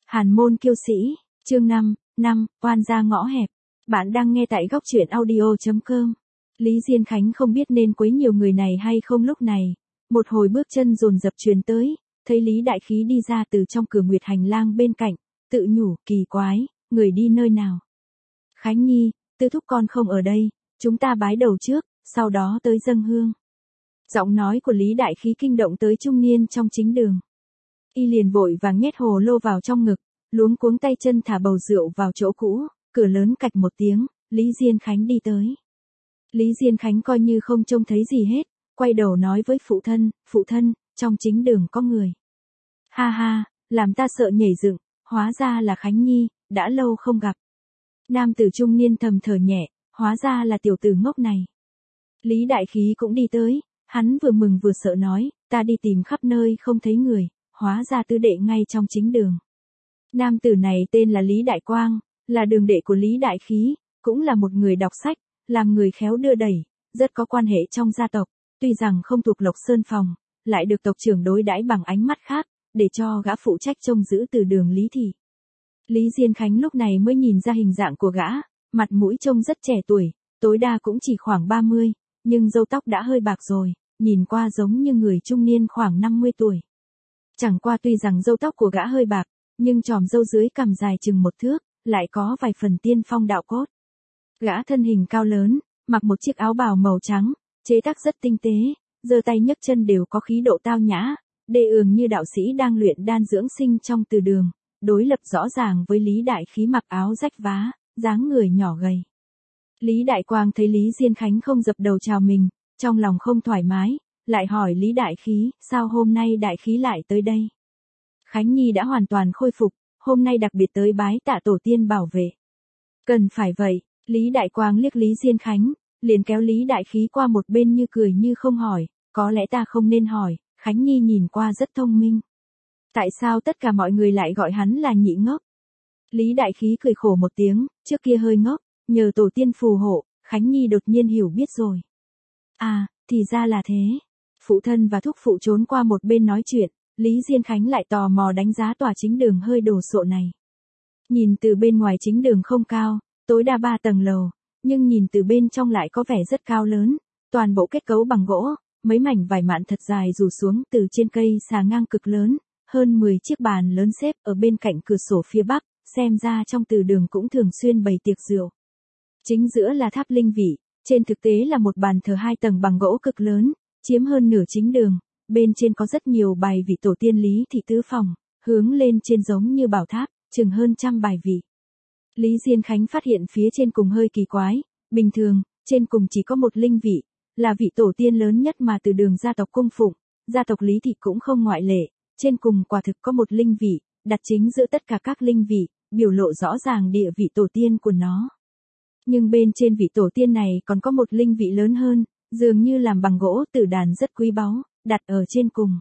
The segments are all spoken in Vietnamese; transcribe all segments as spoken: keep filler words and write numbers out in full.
Hàn môn kiêu sĩ, chương năm, năm, oan gia ngõ hẹp. Bạn đang nghe tại góc truyện audio.com. Lý Diên Khánh không biết nên quấy nhiều người này hay không lúc này. Một hồi bước chân dồn dập truyền tới, thấy Lý Đại Khí đi ra từ trong cửa nguyệt hành lang bên cạnh, tự nhủ, kỳ quái, người đi nơi nào. Khánh Nhi, Tư thúc con không ở đây, chúng ta bái đầu trước, sau đó tới dâng hương. Giọng nói của Lý Đại Khí kinh động tới trung niên trong chính đường. Y liền vội vàng nhét hồ lô vào trong ngực, luống cuống tay chân thả bầu rượu vào chỗ cũ, cửa lớn cạch một tiếng, Lý Diên Khánh đi tới. Lý Diên Khánh coi như không trông thấy gì hết, quay đầu nói với phụ thân, phụ thân, trong chính đường có người. Ha ha, làm ta sợ nhảy dựng, hóa ra là Khánh Nhi, đã lâu không gặp. Nam tử trung niên thầm thở nhẹ, hóa ra là tiểu tử ngốc này. Lý Đại Khí cũng đi tới, hắn vừa mừng vừa sợ nói, ta đi tìm khắp nơi không thấy người, hóa ra tứ đệ ngay trong chính đường. Nam tử này tên là Lý Đại Quang, là đường đệ của Lý Đại Khí, cũng là một người đọc sách, làm người khéo đưa đẩy, rất có quan hệ trong gia tộc, tuy rằng không thuộc Lộc Sơn phòng, lại được tộc trưởng đối đãi bằng ánh mắt khác, để cho gã phụ trách trông giữ từ đường Lý Thị. Lý Diên Khánh lúc này mới nhìn ra hình dạng của gã, mặt mũi trông rất trẻ tuổi, tối đa cũng chỉ khoảng ba mươi, nhưng râu tóc đã hơi bạc rồi, nhìn qua giống như người trung niên khoảng năm mươi tuổi. Chẳng qua tuy rằng râu tóc của gã hơi bạc, nhưng chòm râu dưới cằm dài chừng một thước, lại có vài phần tiên phong đạo cốt. Gã thân hình cao lớn, mặc một chiếc áo bào màu trắng, chế tác rất tinh tế, giơ tay nhấc chân đều có khí độ tao nhã, đê ường như đạo sĩ đang luyện đan dưỡng sinh trong từ đường, đối lập rõ ràng với Lý Đại Khí mặc áo rách vá, dáng người nhỏ gầy. Lý Đại Quang thấy Lý Diên Khánh không dập đầu chào mình, trong lòng không thoải mái, lại hỏi Lý Đại Khí, sao hôm nay Đại Khí lại tới đây? Khánh Nhi đã hoàn toàn khôi phục, hôm nay đặc biệt tới bái tạ tổ tiên bảo vệ. Cần phải vậy, Lý Đại Quang liếc Lý Diên Khánh, liền kéo Lý Đại Khí qua một bên như cười như không hỏi, có lẽ ta không nên hỏi, Khánh Nhi nhìn qua rất thông minh. Tại sao tất cả mọi người lại gọi hắn là nhị ngốc? Lý Đại Khí cười khổ một tiếng, trước kia hơi ngốc, nhờ tổ tiên phù hộ, Khánh Nhi đột nhiên hiểu biết rồi. À, thì ra là thế. Phụ thân và thúc phụ trốn qua một bên nói chuyện, Lý Diên Khánh lại tò mò đánh giá tòa chính đường hơi đồ sộ này. Nhìn từ bên ngoài chính đường không cao, tối đa ba tầng lầu, nhưng nhìn từ bên trong lại có vẻ rất cao lớn, toàn bộ kết cấu bằng gỗ, mấy mảnh vải mạn thật dài rủ xuống từ trên cây xà ngang cực lớn, hơn mười chiếc bàn lớn xếp ở bên cạnh cửa sổ phía bắc, xem ra trong từ đường cũng thường xuyên bày tiệc rượu. Chính giữa là tháp linh vị, trên thực tế là một bàn thờ hai tầng bằng gỗ cực lớn, chiếm hơn nửa chính đường, bên trên có rất nhiều bài vị tổ tiên Lý Thị tứ phòng, hướng lên trên giống như bảo tháp, chừng hơn trăm bài vị. Lý Diên Khánh phát hiện phía trên cùng hơi kỳ quái, bình thường, trên cùng chỉ có một linh vị, là vị tổ tiên lớn nhất mà từ đường gia tộc cung phụng, gia tộc Lý Thị cũng không ngoại lệ, trên cùng quả thực có một linh vị, đặt chính giữa tất cả các linh vị, biểu lộ rõ ràng địa vị tổ tiên của nó. Nhưng bên trên vị tổ tiên này còn có một linh vị lớn hơn, dường như làm bằng gỗ tử đàn rất quý báu, đặt ở trên cùng.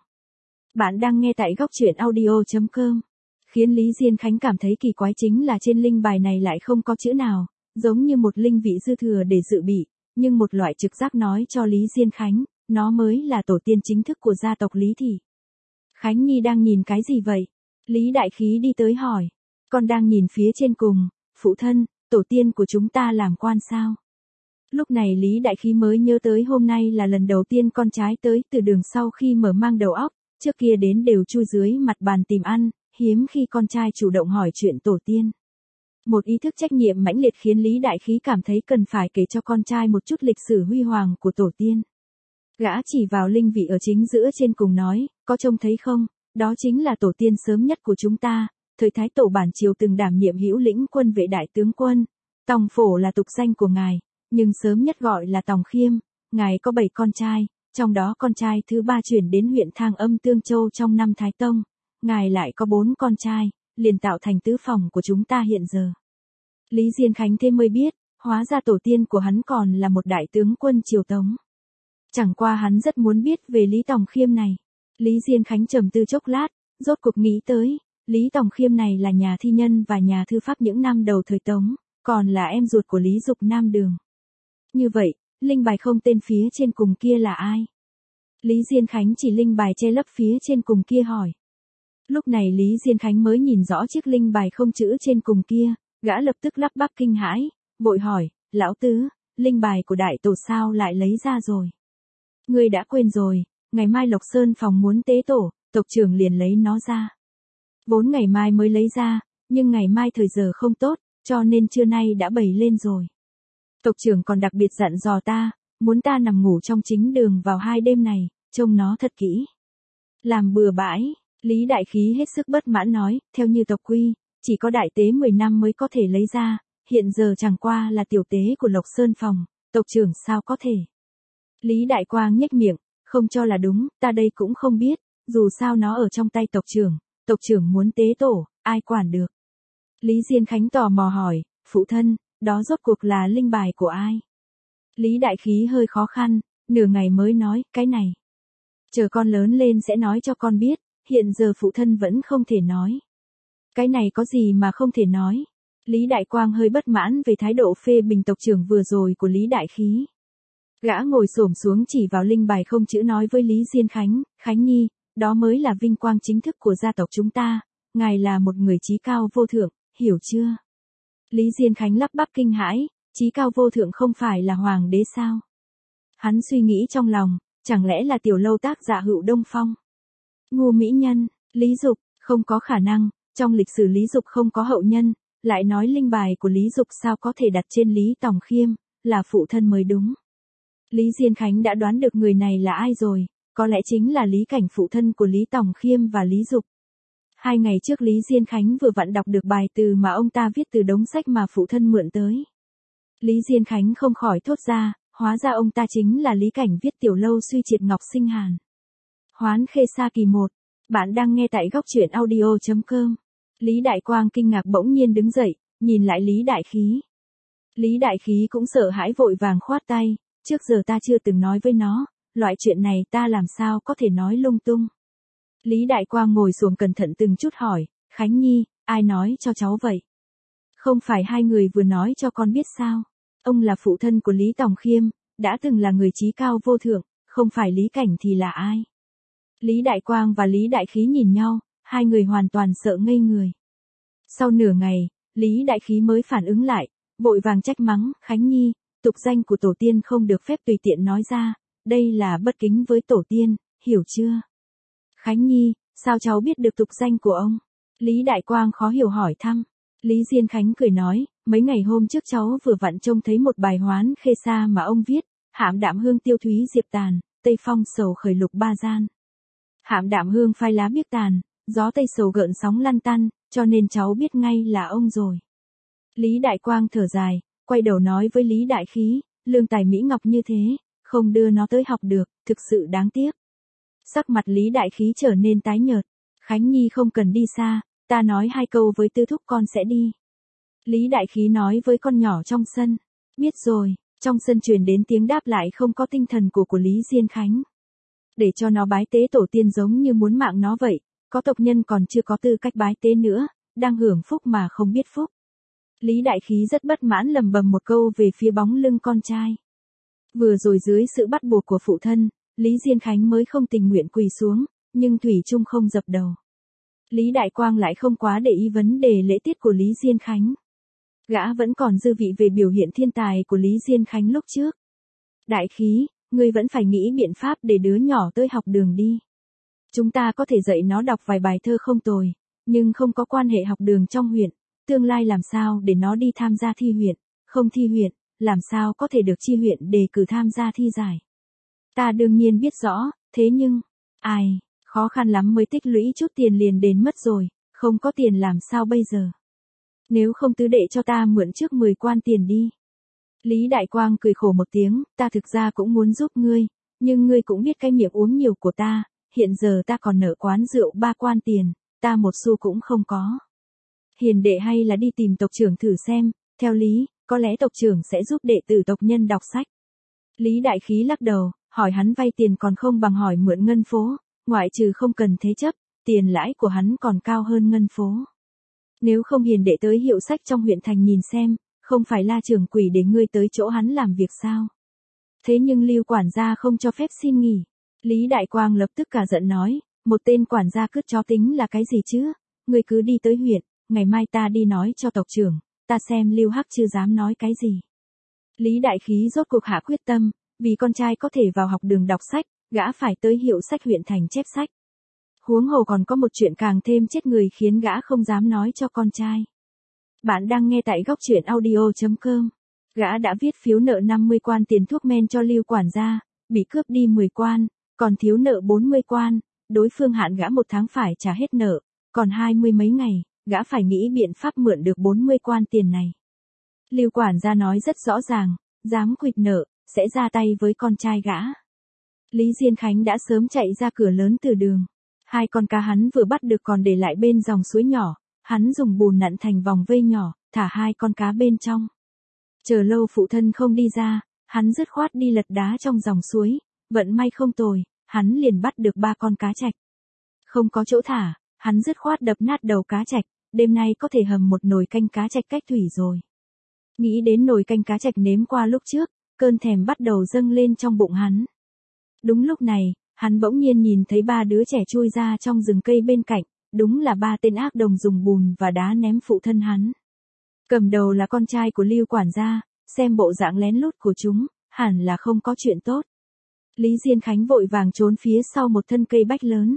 Bạn đang nghe tại góc truyện audio.com. Khiến Lý Diên Khánh cảm thấy kỳ quái chính là trên linh bài này lại không có chữ nào, giống như một linh vị dư thừa để dự bị, nhưng một loại trực giác nói cho Lý Diên Khánh, nó mới là tổ tiên chính thức của gia tộc Lý Thị. Khánh Nhi đang nhìn cái gì vậy? Lý Đại Khí đi tới hỏi. Con đang nhìn phía trên cùng, phụ thân, tổ tiên của chúng ta làm quan sao? Lúc này Lý Đại Khí mới nhớ tới hôm nay là lần đầu tiên con trai tới từ đường sau khi mở mang đầu óc, trước kia đến đều chui dưới mặt bàn tìm ăn, hiếm khi con trai chủ động hỏi chuyện tổ tiên. Một ý thức trách nhiệm mãnh liệt khiến Lý Đại Khí cảm thấy cần phải kể cho con trai một chút lịch sử huy hoàng của tổ tiên. Gã chỉ vào linh vị ở chính giữa trên cùng nói, có trông thấy không, đó chính là tổ tiên sớm nhất của chúng ta, thời Thái Tổ bản triều từng đảm nhiệm hữu lĩnh quân vệ đại tướng quân, Tòng Phổ là tục danh của ngài, nhưng sớm nhất gọi là Tòng Khiêm, ngài có bảy con trai, trong đó con trai thứ ba chuyển đến huyện Thang Âm Tương Châu trong năm Thái Tông, ngài lại có bốn con trai, liền tạo thành tứ phòng của chúng ta hiện giờ. Lý Diên Khánh thêm mới biết, hóa ra tổ tiên của hắn còn là một đại tướng quân triều Tống. Chẳng qua hắn rất muốn biết về Lý Tòng Khiêm này. Lý Diên Khánh trầm tư chốc lát, rốt cuộc nghĩ tới, Lý Tòng Khiêm này là nhà thi nhân và nhà thư pháp những năm đầu thời Tống, còn là em ruột của Lý Dục Nam Đường. Như vậy, linh bài không tên phía trên cùng kia là ai? Lý Diên Khánh chỉ linh bài che lấp phía trên cùng kia hỏi. Lúc này Lý Diên Khánh mới nhìn rõ chiếc linh bài không chữ trên cùng kia, gã lập tức lắp bắp kinh hãi, vội hỏi, lão tứ, linh bài của đại tổ sao lại lấy ra rồi? Ngươi đã quên rồi, ngày mai Lộc Sơn phòng muốn tế tổ, tộc trưởng liền lấy nó ra. Vốn ngày mai mới lấy ra, nhưng ngày mai thời giờ không tốt, cho nên trưa nay đã bày lên rồi. Tộc trưởng còn đặc biệt dặn dò ta, muốn ta nằm ngủ trong chính đường vào hai đêm này, trông nó thật kỹ. Làm bừa bãi, Lý Đại Khí hết sức bất mãn nói, theo như tộc quy, chỉ có đại tế mười năm mới có thể lấy ra, hiện giờ chẳng qua là tiểu tế của Lộc Sơn phòng, tộc trưởng sao có thể. Lý Đại Quang nhếch miệng, không cho là đúng, ta đây cũng không biết, dù sao nó ở trong tay tộc trưởng, tộc trưởng muốn tế tổ, ai quản được. Lý Diên Khánh tò mò hỏi, phụ thân, đó rốt cuộc là linh bài của ai? Lý Đại Khí hơi khó khăn, nửa ngày mới nói, cái này. Chờ con lớn lên sẽ nói cho con biết, hiện giờ phụ thân vẫn không thể nói. Cái này có gì mà không thể nói? Lý Đại Quang hơi bất mãn về thái độ phê bình tộc trưởng vừa rồi của Lý Đại Khí. Gã ngồi xổm xuống chỉ vào linh bài không chữ nói với Lý Diên Khánh, Khánh Nhi, đó mới là vinh quang chính thức của gia tộc chúng ta, ngài là một người trí cao vô thượng, hiểu chưa? Lý Diên Khánh lắp bắp kinh hãi, trí cao vô thượng không phải là hoàng đế sao? Hắn suy nghĩ trong lòng, chẳng lẽ là tiểu lâu tác giả Hữu Đông Phong? Ngu mỹ nhân, Lý Dục, không có khả năng, trong lịch sử Lý Dục không có hậu nhân, lại nói linh bài của Lý Dục sao có thể đặt trên Lý Tòng Khiêm, là phụ thân mới đúng. Lý Diên Khánh đã đoán được người này là ai rồi, có lẽ chính là Lý Cảnh phụ thân của Lý Tòng Khiêm và Lý Dục. Hai ngày trước Lý Diên Khánh vừa vặn đọc được bài từ mà ông ta viết từ đống sách mà phụ thân mượn tới. Lý Diên Khánh không khỏi thốt ra, hóa ra ông ta chính là Lý Cảnh viết tiểu lâu suy triệt ngọc sinh hàn. Hoán Khê Sa kỳ một, bạn đang nghe tại góc truyện audio chấm com. Lý Đại Quang kinh ngạc bỗng nhiên đứng dậy, nhìn lại Lý Đại Khí. Lý Đại Khí cũng sợ hãi vội vàng khoát tay, trước giờ ta chưa từng nói với nó, loại chuyện này ta làm sao có thể nói lung tung. Lý Đại Quang ngồi xuống cẩn thận từng chút hỏi, Khánh Nhi, ai nói cho cháu vậy? Không phải hai người vừa nói cho con biết sao? Ông là phụ thân của Lý Tòng Khiêm, đã từng là người trí cao vô thượng, không phải Lý Cảnh thì là ai? Lý Đại Quang và Lý Đại Khí nhìn nhau, hai người hoàn toàn sợ ngây người. Sau nửa ngày, Lý Đại Khí mới phản ứng lại, vội vàng trách mắng, Khánh Nhi, tục danh của tổ tiên không được phép tùy tiện nói ra, đây là bất kính với tổ tiên, hiểu chưa? Khánh Nhi, sao cháu biết được tục danh của ông? Lý Đại Quang khó hiểu hỏi thăm. Lý Diên Khánh cười nói, mấy ngày hôm trước cháu vừa vặn trông thấy một bài Hoán Khê Sa mà ông viết, hạm đạm hương tiêu thúy diệp tàn, tây phong sầu khởi lục ba gian. Hạm đạm hương phai lá biếc tàn, gió tây sầu gợn sóng lăn tăn, cho nên cháu biết ngay là ông rồi. Lý Đại Quang thở dài, quay đầu nói với Lý Đại Khí, lương tài mỹ ngọc như thế, không đưa nó tới học được, thực sự đáng tiếc. Sắc mặt Lý Đại Khí trở nên tái nhợt, Khánh Nhi không cần đi xa, ta nói hai câu với tư thúc con sẽ đi. Lý Đại Khí nói với con nhỏ trong sân, biết rồi, trong sân truyền đến tiếng đáp lại không có tinh thần của của Lý Diên Khánh. Để cho nó bái tế tổ tiên giống như muốn mạng nó vậy, có tộc nhân còn chưa có tư cách bái tế nữa, đang hưởng phúc mà không biết phúc. Lý Đại Khí rất bất mãn lầm bầm một câu về phía bóng lưng con trai. Vừa rồi dưới sự bắt buộc của phụ thân, Lý Diên Khánh mới không tình nguyện quỳ xuống, nhưng thủy chung không dập đầu. Lý Đại Quang lại không quá để ý vấn đề lễ tiết của Lý Diên Khánh. Gã vẫn còn dư vị về biểu hiện thiên tài của Lý Diên Khánh lúc trước. Đại Khí, ngươi vẫn phải nghĩ biện pháp để đứa nhỏ tới học đường đi. Chúng ta có thể dạy nó đọc vài bài thơ không tồi, nhưng không có quan hệ học đường trong huyện, tương lai làm sao để nó đi tham gia thi huyện, không thi huyện, làm sao có thể được chi huyện đề cử tham gia thi giải. Ta đương nhiên biết rõ, thế nhưng, ai, khó khăn lắm mới tích lũy chút tiền liền đến mất rồi, không có tiền làm sao bây giờ. Nếu không tứ đệ cho ta mượn trước mười quan tiền đi. Lý Đại Quang cười khổ một tiếng, ta thực ra cũng muốn giúp ngươi, nhưng ngươi cũng biết cái miệng uống nhiều của ta, hiện giờ ta còn nợ quán rượu ba quan tiền, ta một xu cũng không có. Hiền đệ hay là đi tìm tộc trưởng thử xem, theo lý, có lẽ tộc trưởng sẽ giúp đệ tử tộc nhân đọc sách. Lý Đại Khí lắc đầu, hỏi hắn vay tiền còn không bằng hỏi mượn ngân phố, ngoại trừ không cần thế chấp, tiền lãi của hắn còn cao hơn ngân phố. Nếu không hiền đệ tới hiệu sách trong huyện thành nhìn xem, không phải la trưởng quỷ để ngươi tới chỗ hắn làm việc sao? Thế nhưng Lưu quản gia không cho phép xin nghỉ. Lý Đại Quang lập tức cả giận nói, Một tên quản gia cướp chó tính là cái gì chứ? Ngươi cứ đi tới huyện, ngày mai ta đi nói cho tộc trưởng, ta xem Lưu Hắc chưa dám nói cái gì. Lý Đại Khí rốt cuộc hạ quyết tâm, vì con trai có thể vào học đường đọc sách, gã phải tới hiệu sách huyện thành chép sách. Huống hồ còn có một chuyện càng thêm chết người khiến gã không dám nói cho con trai. Bạn đang nghe tại góc truyện audio chấm com. Gã đã viết phiếu nợ năm mươi quan tiền thuốc men cho Lưu quản gia, bị cướp đi mười quan, còn thiếu nợ bốn mươi quan, đối phương hạn gã một tháng phải trả hết nợ, còn hai mươi mấy ngày, gã phải nghĩ biện pháp mượn được bốn mươi quan tiền này. Lưu quản gia nói rất rõ ràng, dám quỵt nợ, sẽ ra tay với con trai gã. Lý Diên Khánh đã sớm chạy ra cửa lớn từ đường. Hai con cá hắn vừa bắt được còn để lại bên dòng suối nhỏ, hắn dùng bùn nặn thành vòng vây nhỏ, thả hai con cá bên trong. Chờ lâu phụ thân không đi ra, hắn dứt khoát đi lật đá trong dòng suối, vận may không tồi, hắn liền bắt được ba con cá trạch. Không có chỗ thả, hắn dứt khoát đập nát đầu cá trạch, đêm nay có thể hầm một nồi canh cá trạch cách thủy rồi. Nghĩ đến nồi canh cá trạch nếm qua lúc trước, cơn thèm bắt đầu dâng lên trong bụng hắn. Đúng lúc này, hắn bỗng nhiên nhìn thấy ba đứa trẻ chui ra trong rừng cây bên cạnh, đúng là ba tên ác đồng dùng bùn và đá ném phụ thân hắn. Cầm đầu là con trai của Lưu quản gia, xem bộ dạng lén lút của chúng, hẳn là không có chuyện tốt. Lý Diên Khánh vội vàng trốn phía sau một thân cây bách lớn.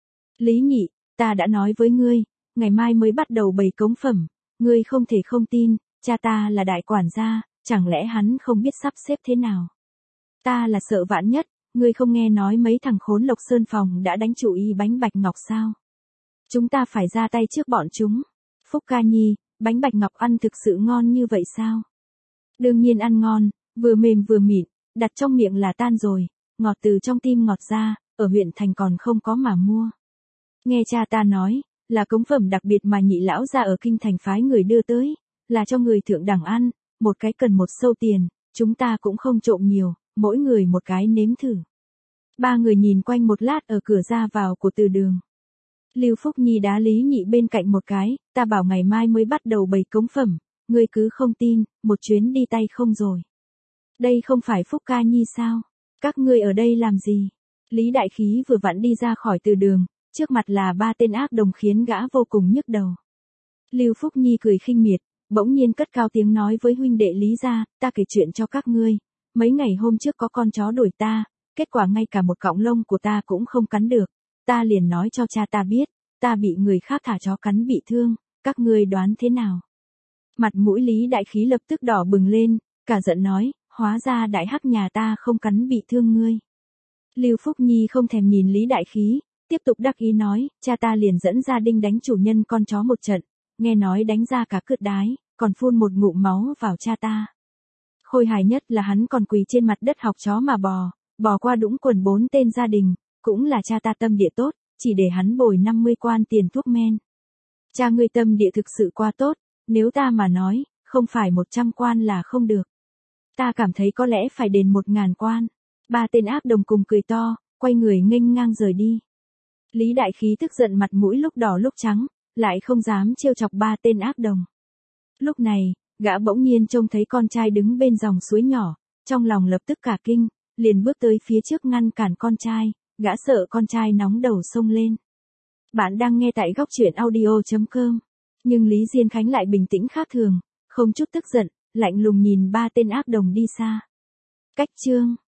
Lý Nhị, ta đã nói với ngươi, ngày mai mới bắt đầu bày cống phẩm, ngươi không thể không tin, cha ta là đại quản gia, chẳng lẽ hắn không biết sắp xếp thế nào. Ta là sợ vạn nhất, ngươi không nghe nói mấy thằng khốn Lộc Sơn Phòng đã đánh chủ ý bánh bạch ngọc sao? Chúng ta phải ra tay trước bọn chúng. Phúc Ca Nhi, bánh bạch ngọc ăn thực sự ngon như vậy sao? Đương nhiên ăn ngon, vừa mềm vừa mịn, đặt trong miệng là tan rồi, ngọt từ trong tim ngọt ra, ở huyện thành còn không có mà mua. Nghe cha ta nói, là cống phẩm đặc biệt mà Nhị lão gia ở kinh thành phái người đưa tới, là cho người thượng đẳng ăn, một cái cần một sâu tiền, chúng ta cũng không trộm nhiều, mỗi người một cái nếm thử. Ba người nhìn quanh một lát ở cửa ra vào của từ đường. Lưu Phúc Nhi đá Lý Nhị bên cạnh một cái, ta bảo ngày mai mới bắt đầu bày cống phẩm, ngươi cứ không tin, một chuyến đi tay không rồi. Đây không phải Phúc Ca Nhi sao? Các ngươi ở đây làm gì? Lý Đại Khí vừa vặn đi ra khỏi từ đường, trước mặt là ba tên ác đồng khiến gã vô cùng nhức đầu. Lưu Phúc Nhi cười khinh miệt, bỗng nhiên cất cao tiếng nói với huynh đệ Lý gia, ta kể chuyện cho các ngươi. Mấy ngày hôm trước có con chó đuổi ta, kết quả ngay cả một cọng lông của ta cũng không cắn được. Ta liền nói cho cha ta biết, ta bị người khác thả chó cắn bị thương, các ngươi đoán thế nào? Mặt mũi Lý Đại Khí lập tức đỏ bừng lên, cả giận nói, hóa ra đại hắc nhà ta không cắn bị thương ngươi. Lưu Phúc Nhi không thèm nhìn Lý Đại Khí, tiếp tục đắc ý nói, cha ta liền dẫn gia đình đánh chủ nhân con chó một trận, nghe nói đánh ra cả cướt đái, còn phun một ngụm máu vào cha ta. Khôi hài nhất là hắn còn quỳ trên mặt đất học chó mà bò, bò qua đũng quần bốn tên gia đình, cũng là cha ta tâm địa tốt, chỉ để hắn bồi năm mươi quan tiền thuốc men. Cha ngươi tâm địa thực sự quá tốt, nếu ta mà nói, không phải một trăm quan là không được. Ta cảm thấy có lẽ phải đền một ngàn quan. Ba tên ác đồng cùng cười to, quay người nghênh ngang rời đi. Lý Đại Khí tức giận mặt mũi lúc đỏ lúc trắng, lại không dám trêu chọc ba tên ác đồng. Lúc này, gã bỗng nhiên trông thấy con trai đứng bên dòng suối nhỏ, trong lòng lập tức cả kinh, liền bước tới phía trước ngăn cản con trai, gã sợ con trai nóng đầu xông lên. Bạn đang nghe tại góc truyện audio chấm com. Nhưng Lý Diên Khánh lại bình tĩnh khác thường, không chút tức giận, lạnh lùng nhìn ba tên ác đồng đi xa. Cách chương